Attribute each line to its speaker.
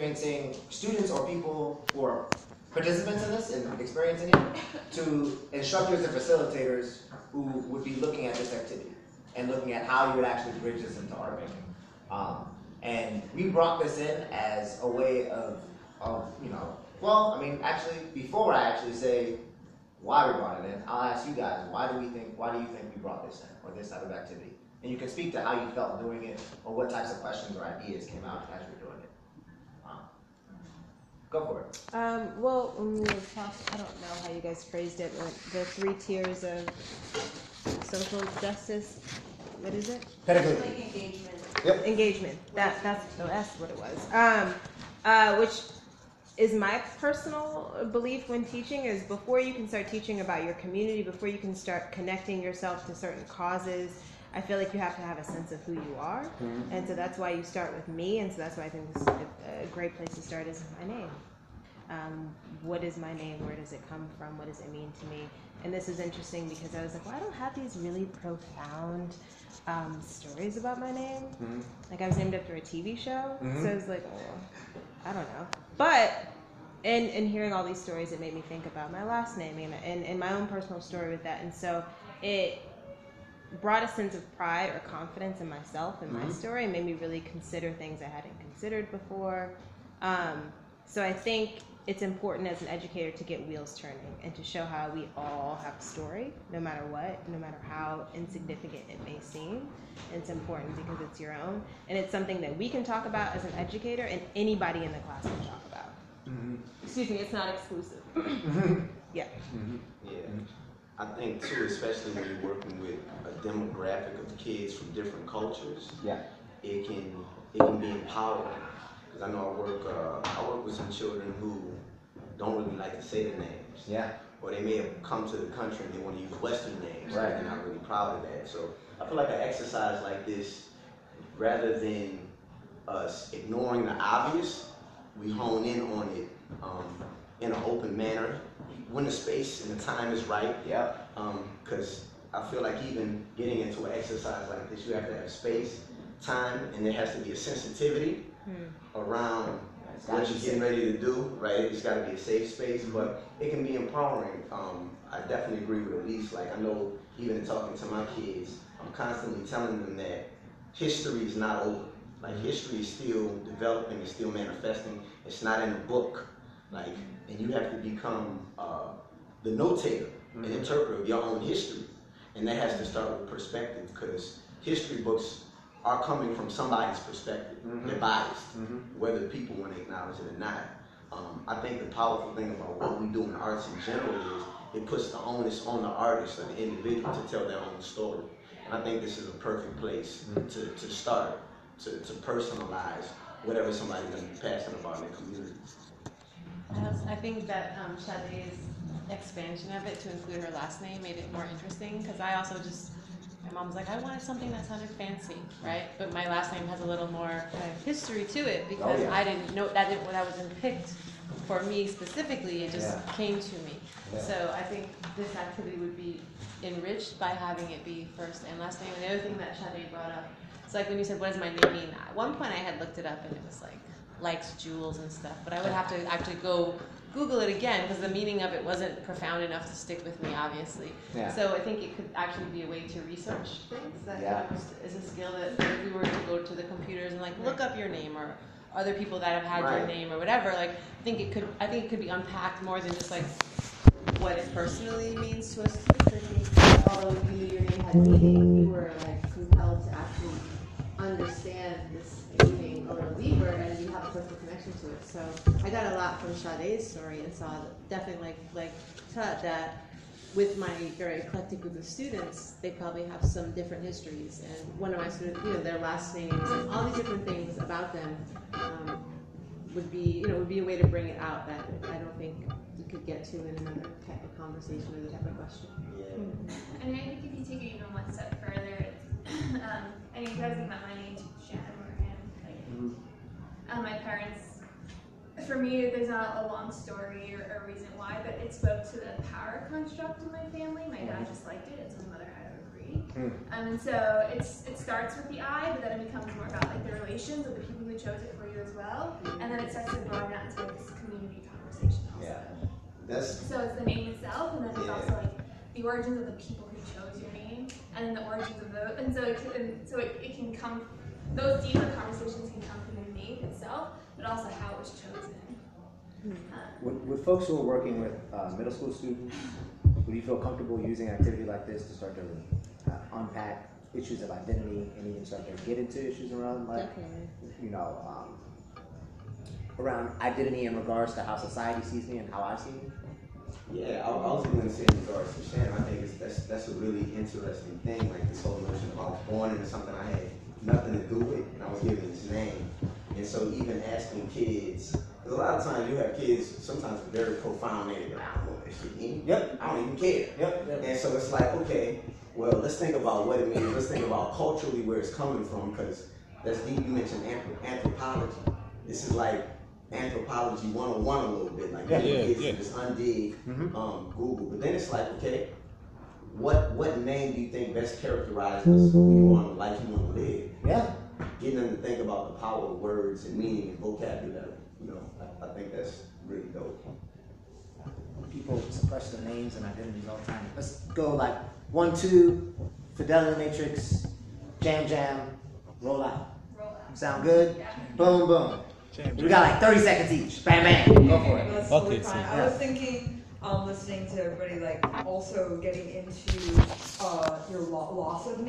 Speaker 1: experiencing students or people who are participants in this and experiencing it to instructors and facilitators who would be looking at this activity and looking at how you would actually bridge this into art making. And we brought this in as a way of well, I mean, actually, before I actually say why we brought it in, I'll ask you guys, why do you think we brought this in, or this type of activity? And you can speak to how you felt doing it, or what types of questions or ideas came out as you were doing it. Go for it.
Speaker 2: Well, when we were talking, I don't know how you guys phrased it, but the 3 tiers of social justice, what is it?
Speaker 1: Pedagogy.
Speaker 3: Like engagement.
Speaker 1: Yep.
Speaker 2: Engagement. That's what it was. Which is my personal belief when teaching, is before you can start teaching about your community, before you can start connecting yourself to certain causes, I feel like you have to have a sense of who you are. Mm-hmm. And so that's why you start with me, and so that's why I think this is a great place to start is my name. What is my name? Where does it come from? What does it mean to me? And this is interesting because I was like, well, I don't have these really profound stories about my name. Mm-hmm. Like, I was named after a TV show, mm-hmm. So I was like, oh, I don't know. But in hearing all these stories, it made me think about my last name and my own personal story with that. And so it brought a sense of pride or confidence in myself and my story, and made me really consider things I hadn't considered before. So I think it's important as an educator to get wheels turning and to show how we all have a story, no matter what, no matter how insignificant it may seem. It's important because it's your own, and it's something that we can talk about as an educator, and anybody in the class can talk about. Mm-hmm. Excuse me, it's not exclusive. Yeah.
Speaker 4: Mm-hmm. Yeah. I think too, especially when you're working with a demographic of kids from different cultures, it can be empowering. Because I know I work with some children who don't really like to say the names. Yeah. Or they may have come to the country and they want to use Western names. Right. And they're not really proud of that. So I feel like an exercise like this, rather than us ignoring the obvious, we hone in on it in an open manner when the space and the time is right. Yeah. Because I feel like even getting into an exercise like this, you have to have space, time, and there has to be a sensitivity around what you're getting ready to do, right? It's got to be a safe space, but it can be empowering. I definitely agree with Elise. Like, I know even in talking to my kids, I'm constantly telling them that history is not over. Like, history is still developing, it's still manifesting. It's not in a book. Like, and you have to become the notator and interpreter of your own history. And that has to start with perspective, because history books are coming from somebody's perspective. They're biased, whether people want to acknowledge it or not. I think the powerful thing about what we do in arts in general is it puts the onus on the artist or the individual to tell their own story. And I think this is a perfect place to start, to personalize whatever somebody's going to be passionate about in their community.
Speaker 3: I think that Sade's expansion of it to include her last name made it more interesting, because I also my mom was like, I wanted something that sounded fancy, right? But my last name has a little more history to it, because I didn't know that wasn't picked for me specifically. It just came to me. Yeah. So I think this activity would be enriched by having it be first and last name. And the other thing that Sade brought up, it's like when you said, what does my name mean? At one point I had looked it up and it was like, likes jewels and stuff, but I would have to actually go Google it again, because the meaning of it wasn't profound enough to stick with me, obviously. Yeah. So I think it could actually be a way to research things. That is a skill that if we were to go to the computers and like look up your name or other people that have had your name or whatever, like I think it could be unpacked more than just like what it personally means to us. Although you knew your name had meaning, you were like compelled to actually understand this meaning a little deeper, and you have a personal connection to it. So I got a lot from Sade's story, and saw definitely like Tut, that with my very eclectic group of students, they probably have some different histories. And one of my students, their last names and all these different things about them would be a way to bring it out that I don't think you could get to in another type of conversation or the type of question.
Speaker 5: Yeah. And I think if you take it even one step further, I mean, you guys think about my name, Shannon Moran. Like, my parents, for me, there's not a long story or a reason why, but it spoke to the power construct in my family. My dad just liked it, and so my mother had to agree. And so it starts with the I, but then it becomes more about like the relations of the people who chose it for you as well. And then it starts to
Speaker 4: That's
Speaker 5: So it's the name itself, and then it's
Speaker 4: Yeah.
Speaker 5: also like the origins of the people who chose your name, and then the origins of those, and so it can come, those deeper conversations can come from the name itself, but also how it was chosen.
Speaker 1: With folks who are working with middle school students, would you feel comfortable using an activity like this to start to unpack issues of identity and even start to get into issues around like, you know, around identity in regards to how society sees me and how I see me?
Speaker 4: Yeah, I was going to say in regards to Shannon, I think that's a really interesting thing, like this whole notion of I was born into something I had nothing to do with, and I was given this name. And so even asking kids, because a lot of times you have kids sometimes with very profound names, but I don't know what that shit means.
Speaker 1: Yep.
Speaker 4: I don't even care.
Speaker 1: Yep.
Speaker 4: And so it's like, okay, well, let's think about what it means. Let's think about culturally where it's coming from, because that's deep. You mentioned anthropology. This is like anthropology 101 a little bit. Like, just undig Google. But then it's like, okay, what name do you think best characterizes who you want, like you want to live?
Speaker 1: Yeah.
Speaker 4: Getting them to think about the power of words and meaning and vocabulary. You know, I think that's really dope.
Speaker 1: People suppress their names and identities all the time. Let's go like 1, 2, Fidelity Matrix, Jam, roll out.
Speaker 5: Roll out.
Speaker 1: Sound good?
Speaker 5: Yeah.
Speaker 1: Boom, boom. We got like 30 seconds each. Bam, bam. Go for it.
Speaker 6: That's
Speaker 7: Okay,
Speaker 6: totally fine.
Speaker 7: so-
Speaker 6: I was thinking, listening to everybody, like also getting into your loss of